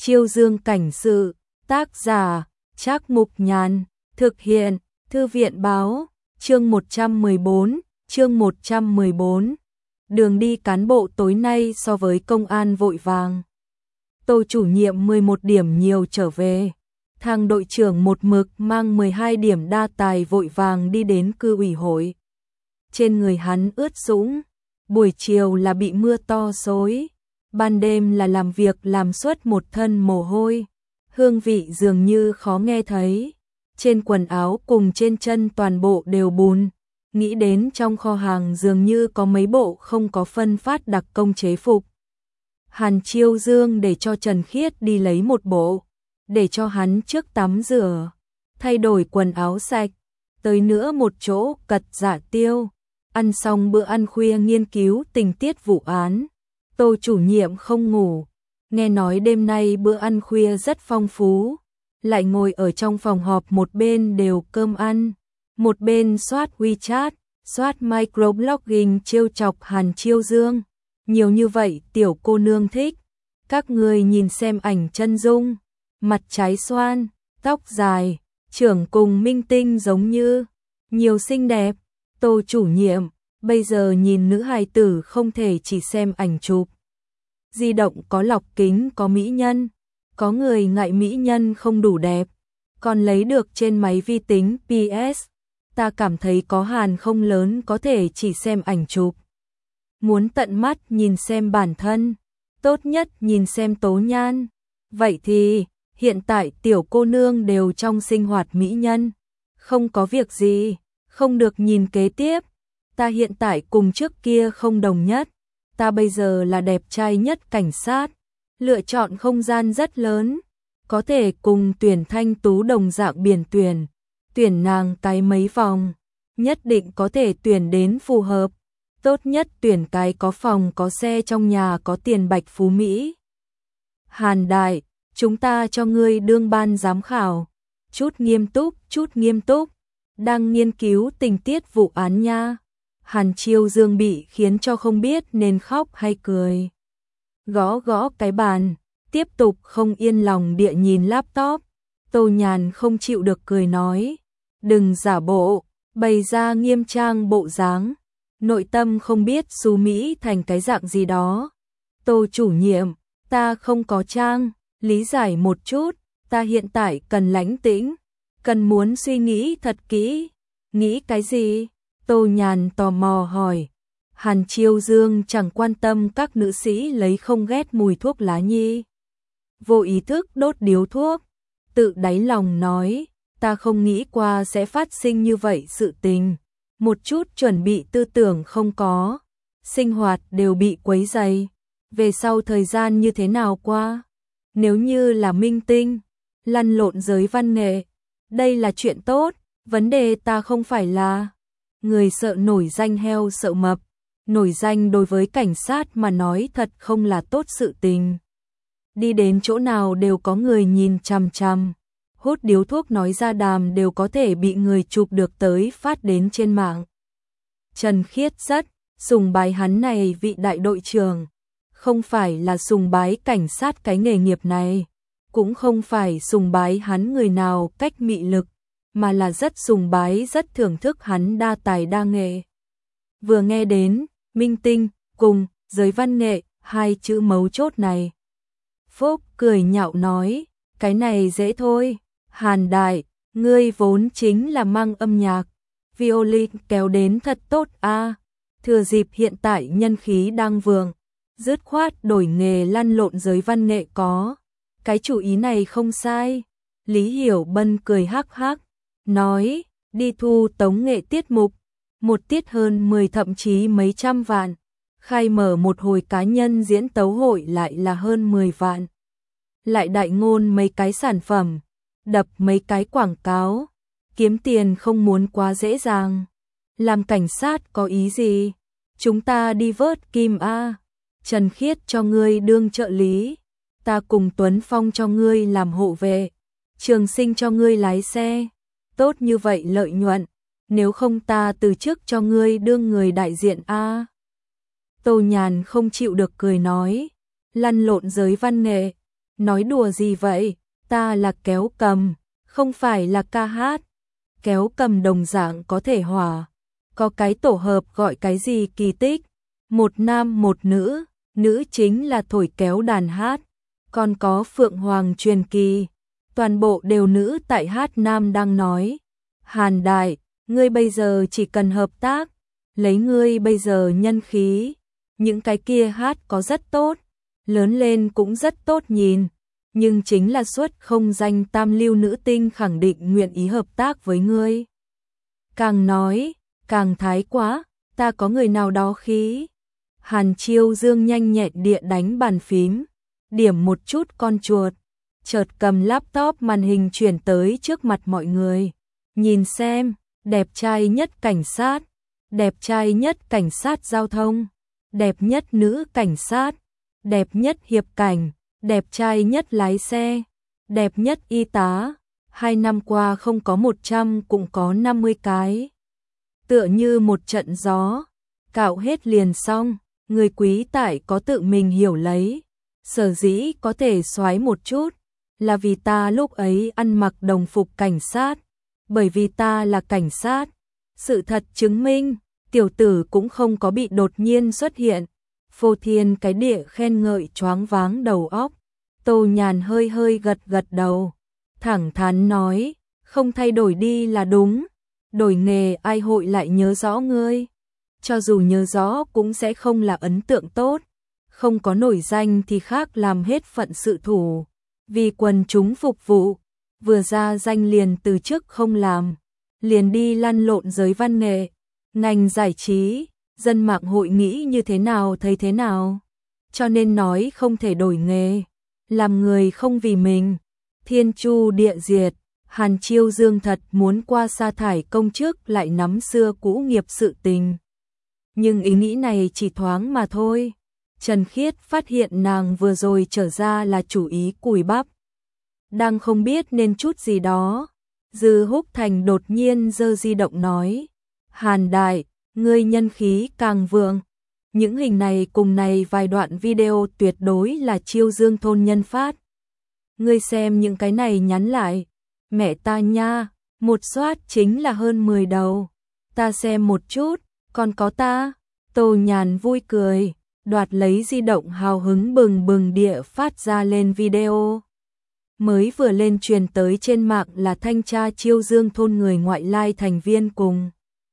Chiêu Dương cảnh sự, tác giả, Trác Mục Nhàn, thực hiện, Thư viện báo, chương 114. Đường đi cán bộ tối nay so với công an vội vàng. Tô chủ nhiệm 11 điểm nhiều trở về. Thằng đội trưởng một mực mang 12 điểm đa tài vội vàng đi đến cư ủy hội. Trên người hắn ướt sũng, buổi chiều là bị mưa to xối, ban đêm là làm việc làm suốt một thân mồ hôi, hương vị dường như khó nghe thấy. Trên quần áo cùng trên chân toàn bộ đều bùn, nghĩ đến trong kho hàng dường như có mấy bộ không có phân phát đặc công chế phục. Hàn Chiêu Dương để cho Trần Khiết đi lấy một bộ, để cho hắn trước tắm rửa, thay đổi quần áo sạch, tới nữa một chỗ cật giả tiêu, ăn xong bữa ăn khuya nghiên cứu tình tiết vụ án. Tô chủ nhiệm không ngủ, nghe nói đêm nay bữa ăn khuya rất phong phú, lại ngồi ở trong phòng họp một bên đều cơm ăn, một bên soát WeChat, soát microblogging trêu chọc Hàn Chiêu Dương. Nhiều như vậy tiểu cô nương thích, các người nhìn xem ảnh chân dung, mặt trái xoan, tóc dài, trưởng cùng minh tinh giống như, nhiều xinh đẹp. Tô chủ nhiệm, bây giờ nhìn nữ hài tử không thể chỉ xem ảnh chụp. Di động có lọc kính có mỹ nhân, có người ngại mỹ nhân không đủ đẹp, còn lấy được trên máy vi tính PS. Ta cảm thấy có hàn không lớn có thể chỉ xem ảnh chụp. Muốn tận mắt nhìn xem bản thân, tốt nhất nhìn xem tố nhan. Vậy thì, hiện tại tiểu cô nương đều trong sinh hoạt mỹ nhân. Không có việc gì, không được nhìn kế tiếp. Ta hiện tại cùng trước kia không đồng nhất. Ta bây giờ là đẹp trai nhất cảnh sát. Lựa chọn không gian rất lớn. Có thể cùng tuyển Thanh Tú đồng dạng biển tuyển. Tuyển nàng cái mấy vòng. Nhất định có thể tuyển đến phù hợp. Tốt nhất tuyển cái có phòng có xe trong nhà có tiền bạch phú Mỹ. Hàn đại, chúng ta cho ngươi đương ban giám khảo. Chút nghiêm túc. Đang nghiên cứu tình tiết vụ án nha. Hàn Chiêu Dương bị khiến cho không biết nên khóc hay cười. Gõ gõ cái bàn, tiếp tục không yên lòng địa nhìn laptop. Tô Nhàn không chịu được cười nói. Đừng giả bộ, bày ra nghiêm trang bộ dáng. Nội tâm không biết xú Mỹ thành cái dạng gì đó. Tô chủ nhiệm, ta không có trang, lý giải một chút, ta hiện tại cần lãnh tĩnh, cần muốn suy nghĩ thật kỹ. Nghĩ cái gì? Tô Nhàn tò mò hỏi. Hàn Chiêu Dương chẳng quan tâm các nữ sĩ lấy không ghét mùi thuốc lá nhi. Vô ý thức đốt điếu thuốc, tự đáy lòng nói, ta không nghĩ qua sẽ phát sinh như vậy sự tình. Một chút chuẩn bị tư tưởng không có, sinh hoạt đều bị quấy rầy. Về sau thời gian như thế nào qua? Nếu như là minh tinh, lăn lộn giới văn nghệ, đây là chuyện tốt, vấn đề ta không phải là người sợ nổi danh heo sợ mập. Nổi danh đối với cảnh sát mà nói thật không là tốt sự tình. Đi đến chỗ nào đều có người nhìn chằm chằm. Hút điếu thuốc nói ra đàm đều có thể bị người chụp được tới phát đến trên mạng. Trần Khiết rất sùng bái hắn này vị đại đội trưởng. Không phải là sùng bái cảnh sát cái nghề nghiệp này. Cũng không phải sùng bái hắn người nào cách mị lực. Mà là rất sùng bái rất thưởng thức hắn đa tài đa nghệ. Vừa nghe đến minh tinh cùng giới văn nghệ hai chữ mấu chốt này. Phúc cười nhạo nói. Cái này dễ thôi. Hàn đại, ngươi vốn chính là mang âm nhạc, violin kéo đến thật tốt a. Thừa dịp hiện tại nhân khí đang vượng, dứt khoát đổi nghề lăn lộn giới văn nghệ có. Cái chủ ý này không sai. Lý Hiểu Bân cười hắc hắc, nói, đi thu tống nghệ tiết mục, một tiết hơn 10 thậm chí mấy trăm vạn. Khai mở một hồi cá nhân diễn tấu hội lại là hơn 10 vạn. Lại đại ngôn mấy cái sản phẩm, đập mấy cái quảng cáo, kiếm tiền không muốn quá dễ dàng. Làm cảnh sát có ý gì? Chúng ta đi vớt kim a. Trần Khiết cho ngươi đương trợ lý, ta cùng Tuấn Phong cho ngươi làm hộ vệ, Trường Sinh cho ngươi lái xe. Tốt như vậy lợi nhuận, nếu không ta từ chức cho ngươi đương người đại diện a. Tô Nhàn không chịu được cười nói, lăn lộn giới văn nghệ, Nói đùa gì vậy, ta là kéo cầm, không phải là ca hát. Kéo cầm đồng dạng có thể hòa. Có cái tổ hợp gọi cái gì kỳ tích. Một nam một nữ, nữ chính là thổi kéo đàn hát. Còn có Phượng Hoàng truyền kỳ. Toàn bộ đều nữ tại hát nam đang nói. Hàn Đại, ngươi bây giờ chỉ cần hợp tác. Lấy ngươi bây giờ nhân khí. Những cái kia hát có rất tốt. Lớn lên cũng rất tốt nhìn. Nhưng chính là suất không danh tam lưu nữ tinh khẳng định nguyện ý hợp tác với ngươi. Càng nói, càng thái quá, ta có người nào đó khí. Hàn Chiêu Dương nhanh nhẹn địa đánh bàn phím, điểm một chút con chuột, chợt cầm laptop màn hình chuyển tới trước mặt mọi người. Nhìn xem, đẹp trai nhất cảnh sát, đẹp trai nhất cảnh sát giao thông, đẹp nhất nữ cảnh sát, đẹp nhất hiệp cảnh, đẹp trai nhất lái xe, đẹp nhất y tá. 2 năm qua không có 100 cũng có 50 cái. Tựa như một trận gió, cạo hết liền xong, người quý tại có tự mình hiểu lấy. Sở dĩ có thể soái một chút, là vì ta lúc ấy ăn mặc đồng phục cảnh sát, bởi vì ta là cảnh sát. Sự thật chứng minh, tiểu tử cũng không có bị đột nhiên xuất hiện. Phô Thiên cái địa khen ngợi choáng váng đầu óc. Tô Nhàn hơi hơi gật gật đầu, thẳng thắn nói, không thay đổi đi là đúng. Đổi nghề ai hội lại nhớ rõ ngươi. Cho dù nhớ rõ cũng sẽ không là ấn tượng tốt. Không có nổi danh thì khác làm hết phận sự thủ. Vì quần chúng phục vụ, vừa ra danh liền từ chức không làm. Liền đi lăn lộn giới văn nghệ, ngành giải trí, dân mạng hội nghĩ như thế nào thấy thế nào. Cho nên nói không thể đổi nghề. Làm người không vì mình. Thiên chu địa diệt. Hàn Chiêu Dương thật muốn qua sa thải công chức lại nắm xưa cũ nghiệp sự tình. Nhưng ý nghĩ này chỉ thoáng mà thôi. Trần Khiết phát hiện nàng vừa rồi trở ra là chủ ý cùi bắp. Đang không biết nên chút gì đó. Dư Húc Thành đột nhiên giơ di động nói. Hàn Đại, ngươi nhân khí càng vượng. Những hình này cùng này vài đoạn video tuyệt đối là Chiêu Dương thôn nhân phát. Ngươi xem những cái này nhắn lại. Mẹ ta nha, một soát chính là hơn 10 đầu. Ta xem một chút, còn có ta. Tô Nhàn vui cười, đoạt lấy di động hào hứng bừng bừng địa phát ra lên video. Mới vừa lên truyền tới trên mạng là thanh tra Chiêu Dương thôn người ngoại lai thành viên cùng.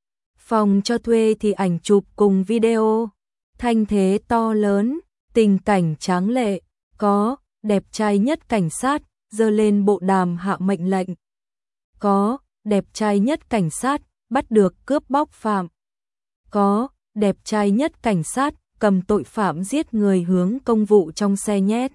Phòng cho thuê thì ảnh chụp cùng video. Thanh thế to lớn, tình cảnh tráng lệ, có, đẹp trai nhất cảnh sát, giơ lên bộ đàm hạ mệnh lệnh. Có, đẹp trai nhất cảnh sát, bắt được cướp bóc phạm. Có, đẹp trai nhất cảnh sát, cầm tội phạm giết người hướng công vụ trong xe nhét.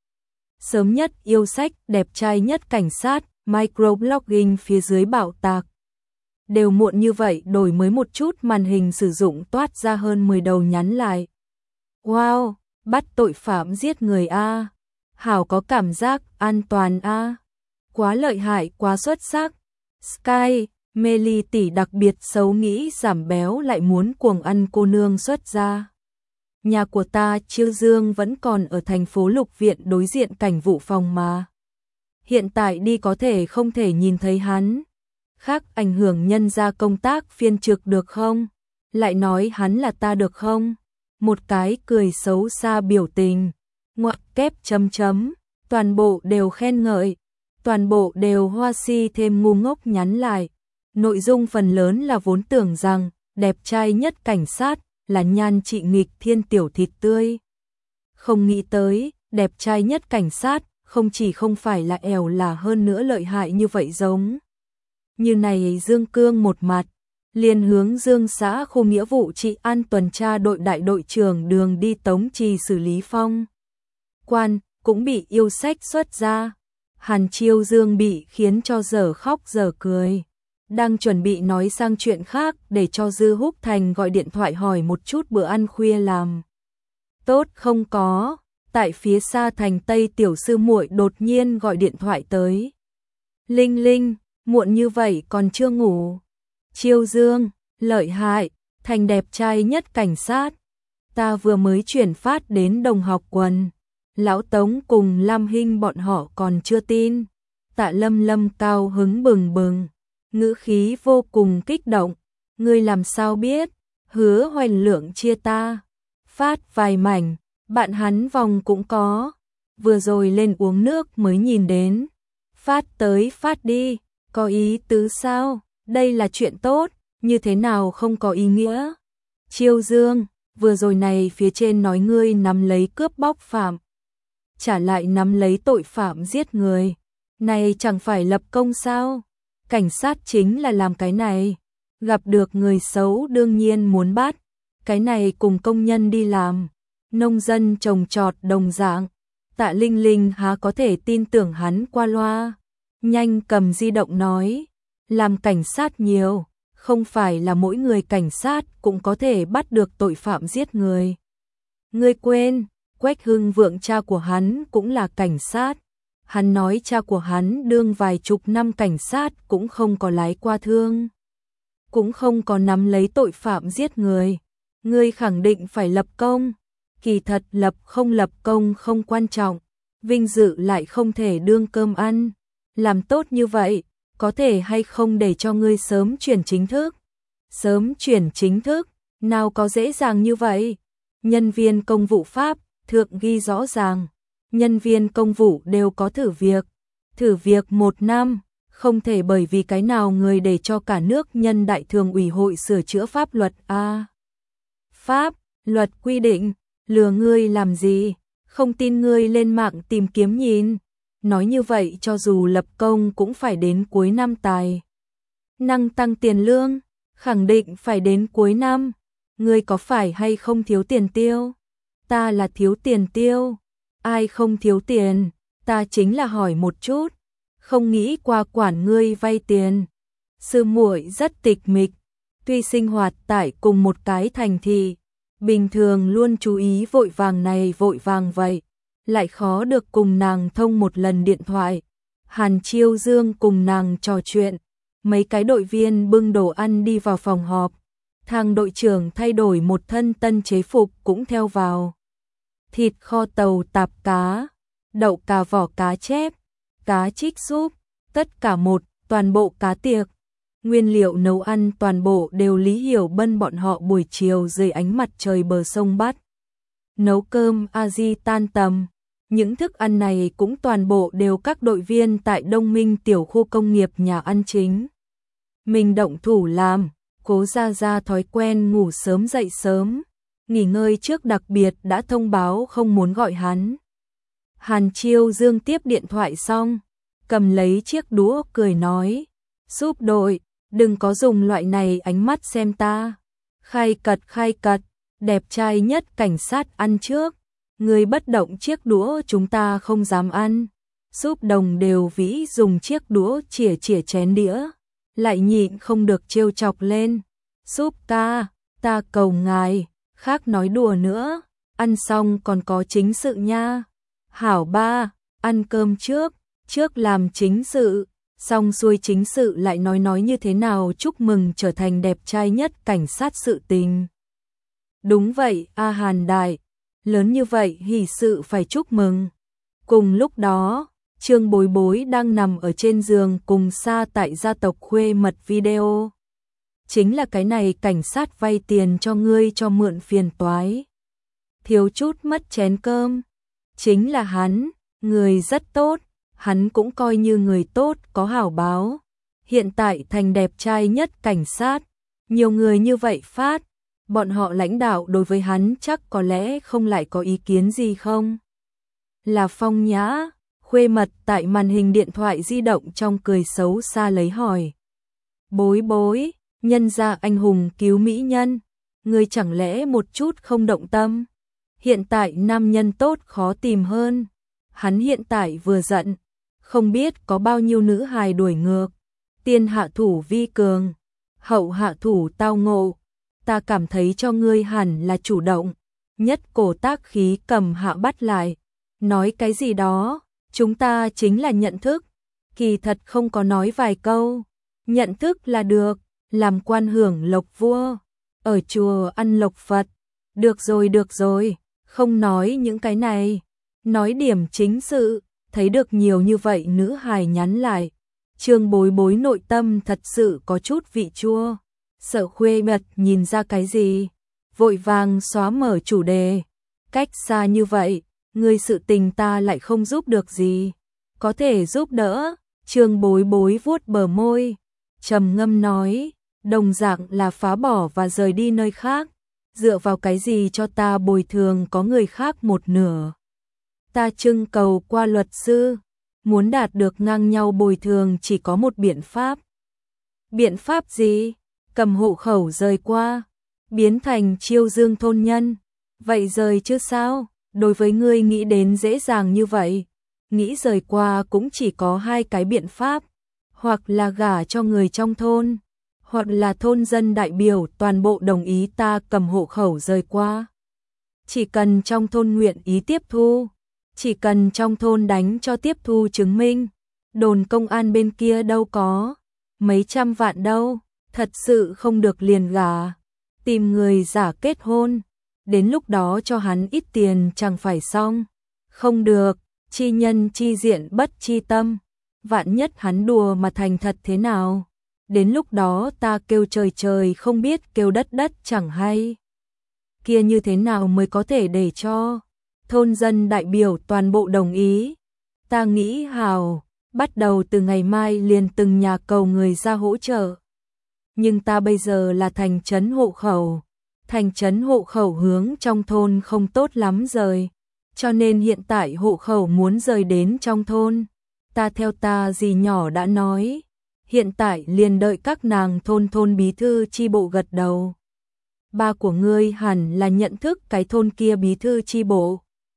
Sớm nhất yêu sách, đẹp trai nhất cảnh sát, microblogging phía dưới bạo tạc. Đều muộn như vậy đổi mới một chút màn hình sử dụng toát ra hơn 10 đầu nhắn lại. Wow, bắt tội phạm giết người a. Hảo có cảm giác an toàn a. Quá lợi hại, quá xuất sắc. Sky, Meli tỷ đặc biệt xấu nghĩ giảm béo lại muốn cuồng ăn cô nương xuất ra. Nhà của ta Chiêu Dương vẫn còn ở thành phố Lục Viện đối diện cảnh vụ phòng mà. Hiện tại đi có thể không thể nhìn thấy hắn. Khác ảnh hưởng nhân ra công tác phiên trực được không? Lại nói hắn là ta được không? Một cái cười xấu xa biểu tình. Ngoặc kép chấm chấm. Toàn bộ đều khen ngợi. Toàn bộ đều hoa si thêm ngu ngốc nhắn lại. Nội dung phần lớn là vốn tưởng rằng đẹp trai nhất cảnh sát là nhan trị nghịch thiên tiểu thịt tươi. Không nghĩ tới, đẹp trai nhất cảnh sát không chỉ không phải là ẻo là hơn nữa lợi hại như vậy giống. Như này Dương Cương một mặt, liền hướng Dương xã khu nghĩa vụ trị an tuần tra đội đại đội trưởng đường đi tống trì xử lý phong. Quan, cũng bị yêu sách xuất ra. Hàn Chiêu Dương bị khiến cho dở khóc dở cười. Đang chuẩn bị nói sang chuyện khác để cho Dư Húc Thành gọi điện thoại hỏi một chút bữa ăn khuya làm. Tốt không có, tại phía xa thành Tây tiểu sư muội đột nhiên gọi điện thoại tới. Linh Linh, muộn như vậy còn chưa ngủ. Chiêu Dương, lợi hại, thành đẹp trai nhất cảnh sát. Ta vừa mới chuyển phát đến đồng học quần. Lão Tống cùng Lam Hinh bọn họ còn chưa tin. Tạ Lâm Lâm cao hứng bừng bừng, ngữ khí vô cùng kích động. Ngươi làm sao biết? Hứa Hoành Lượng chia ta phát vài mảnh, bạn hắn vòng cũng có. Vừa rồi lên uống nước mới nhìn đến. Phát tới phát đi, có ý tứ sao? Đây là chuyện tốt, như thế nào không có ý nghĩa? Chiêu Dương, vừa rồi này phía trên nói ngươi nắm lấy cướp bóc phạm, trả lại nắm lấy tội phạm giết người. Này chẳng phải lập công sao? Cảnh sát chính là làm cái này. Gặp được người xấu đương nhiên muốn bắt. Cái này cùng công nhân đi làm, nông dân trồng trọt đồng dạng. Tạ Linh Linh há có thể tin tưởng hắn qua loa. Nhanh cầm di động nói. Làm cảnh sát nhiều, không phải là mỗi người cảnh sát cũng có thể bắt được tội phạm giết người. Ngươi quên, Quách Hưng Vượng cha của hắn cũng là cảnh sát. Hắn nói cha của hắn đương vài chục năm cảnh sát cũng không có lái qua thương, cũng không có nắm lấy tội phạm giết người. Ngươi khẳng định phải lập công. Kỳ thật lập công không quan trọng, vinh dự lại không thể đương cơm ăn. Làm tốt như vậy, có thể hay không để cho ngươi sớm chuyển chính thức? Sớm chuyển chính thức, nào có dễ dàng như vậy? Nhân viên công vụ pháp thượng ghi rõ ràng, nhân viên công vụ đều có thử việc 1 năm, không thể bởi vì cái nào người để cho cả nước nhân đại thường ủy hội sửa chữa pháp luật a. Pháp luật quy định, lừa ngươi làm gì? Không tin ngươi lên mạng tìm kiếm nhìn. Nói như vậy cho dù lập công cũng phải đến cuối năm tài năng tăng tiền lương, khẳng định phải đến cuối năm. Ngươi có phải hay không thiếu tiền tiêu? Ta là thiếu tiền tiêu. Ai không thiếu tiền? Ta chính là hỏi một chút, không nghĩ qua quản ngươi vay tiền. Sư muội rất tịch mịch, tuy sinh hoạt tại cùng một cái thành thị, bình thường luôn chú ý vội vàng này vội vàng vậy, lại khó được cùng nàng thông một lần điện thoại. Hàn Chiêu Dương cùng nàng trò chuyện, mấy cái đội viên bưng đồ ăn đi vào phòng họp. Thang đội trưởng thay đổi một thân tân chế phục cũng theo vào. Thịt kho tàu tạp cá, đậu cà vỏ cá chép, cá trích súp, tất cả toàn bộ cá tiệc. Nguyên liệu nấu ăn toàn bộ đều Lý Hiểu Bân bọn họ buổi chiều dưới ánh mặt trời bờ sông bắt. Nấu cơm a-di tan tầm, những thức ăn này cũng toàn bộ đều các đội viên tại Đông Minh tiểu khu công nghiệp nhà ăn chính. Mình động thủ làm, Cố Gia thói quen ngủ sớm dậy sớm, nghỉ ngơi trước đặc biệt đã thông báo không muốn gọi hắn. Hàn Chiêu Dương tiếp điện thoại xong, cầm lấy chiếc đũa cười nói, giúp đội, đừng có dùng loại này ánh mắt xem ta. Khai cật, đẹp trai nhất cảnh sát ăn trước. Người bất động chiếc đũa chúng ta không dám ăn. Giúp đồng đều vĩ dùng chiếc đũa chĩa chén đĩa, lại nhịn không được trêu chọc lên. Giúp ca, ta cầu ngài, khác nói đùa nữa, ăn xong còn có chính sự nha. Hảo ba, ăn cơm trước làm chính sự, xong xuôi chính sự lại nói như thế nào chúc mừng trở thành đẹp trai nhất cảnh sát sự tình. Đúng vậy, A Hàn đại, lớn như vậy hỷ sự phải chúc mừng. Cùng lúc đó, Trương Bối Bối đang nằm ở trên giường cùng Sa tại gia tộc khuê mật video. Chính là cái này cảnh sát vay tiền cho ngươi cho mượn phiền toái. Thiếu chút mất chén cơm. Chính là hắn, người rất tốt, hắn cũng coi như người tốt có hảo báo. Hiện tại thành đẹp trai nhất cảnh sát, nhiều người như vậy phát, bọn họ lãnh đạo đối với hắn chắc có lẽ không lại có ý kiến gì không? Là Phong Nhã, khuê mật tại màn hình điện thoại di động trong cười xấu xa lấy hỏi. Bối Bối, nhân gia anh hùng cứu mỹ nhân, ngươi chẳng lẽ một chút không động tâm? Hiện tại nam nhân tốt khó tìm hơn. Hắn hiện tại vừa giận, không biết có bao nhiêu nữ hài đuổi ngược. Tiên hạ thủ vi cường, hậu hạ thủ tao ngộ. Ta cảm thấy cho ngươi hẳn là chủ động, nhất cổ tác khí cầm hạ bắt lại. Nói cái gì đó, chúng ta chính là nhận thức. Kỳ thật không có nói vài câu, nhận thức là được, làm quan hưởng lộc vua, ở chùa ăn lộc Phật. Được rồi, không nói những cái này. Nói điểm chính sự, thấy được nhiều như vậy nữ hài nhắn lại. Trương Bối Bối nội tâm thật sự có chút vị chua. Sợ Khuê Mật nhìn ra cái gì, vội vàng xóa mở chủ đề. Cách xa như vậy, người sự tình ta lại không giúp được gì. Có thể giúp đỡ, Trương Bối Bối vuốt bờ môi, trầm ngâm nói, đồng dạng là phá bỏ và rời đi nơi khác. Dựa vào cái gì cho ta bồi thường có người khác một nửa. Ta trưng cầu qua luật sư, muốn đạt được ngang nhau bồi thường chỉ có một biện pháp. Biện pháp gì? Cầm hộ khẩu rời qua, biến thành Chiêu Dương thôn nhân. Vậy rời chứ sao? Đối với ngươi nghĩ đến dễ dàng như vậy, nghĩ rời qua cũng chỉ có hai cái biện pháp, hoặc là gả cho người trong thôn, hoặc là thôn dân đại biểu toàn bộ đồng ý ta cầm hộ khẩu rời qua. Chỉ cần trong thôn nguyện ý tiếp thu, chỉ cần trong thôn đánh cho tiếp thu chứng minh, đồn công an bên kia đâu có mấy trăm vạn đâu, thật sự không được liền gả, tìm người giả kết hôn, đến lúc đó cho hắn ít tiền chẳng phải xong. Không được, chi nhân chi diện bất chi tâm, vạn nhất hắn đùa mà thành thật thế nào, đến lúc đó ta kêu trời trời không biết kêu đất đất chẳng hay. Kia như thế nào mới có thể để cho thôn dân đại biểu toàn bộ đồng ý? Ta nghĩ hào, bắt đầu từ ngày mai liền từng nhà cầu người ra hỗ trợ. Nhưng ta bây giờ là thành trấn hộ khẩu, thành trấn hộ khẩu hướng trong thôn không tốt lắm rời, cho nên hiện tại hộ khẩu muốn rời đến trong thôn. Ta theo ta dì nhỏ đã nói, hiện tại liền đợi các nàng thôn bí thư chi bộ gật đầu. Ba của ngươi hẳn là nhận thức cái thôn kia bí thư chi bộ.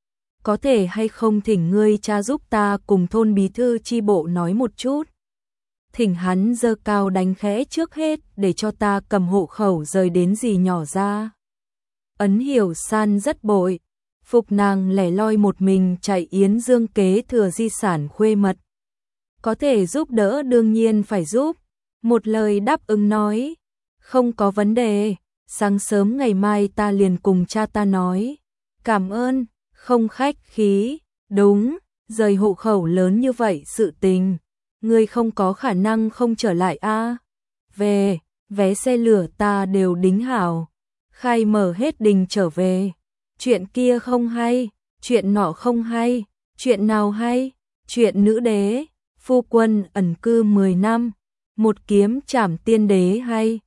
Có thể hay không thỉnh ngươi cha giúp ta cùng thôn bí thư chi bộ nói một chút. Thỉnh hắn giơ cao đánh khẽ trước hết để cho ta cầm hộ khẩu rời đến dì nhỏ ra. Ấn Hiểu San rất bội, phục nàng lẻ loi một mình chạy Yến Dương kế thừa di sản Khuê Mật. Có thể giúp đỡ đương nhiên phải giúp, một lời đáp ứng nói, không có vấn đề, sáng sớm ngày mai ta liền cùng cha ta nói, cảm ơn, không khách khí, đúng, rời hộ khẩu lớn như vậy sự tình, ngươi không có khả năng không trở lại a. Về, vé xe lửa ta đều đính hảo, khai mở hết đình trở về, chuyện kia không hay, chuyện nọ không hay, chuyện nào hay, chuyện nữ đế, phu quân ẩn cư 10 năm, một kiếm trảm tiên đế hay.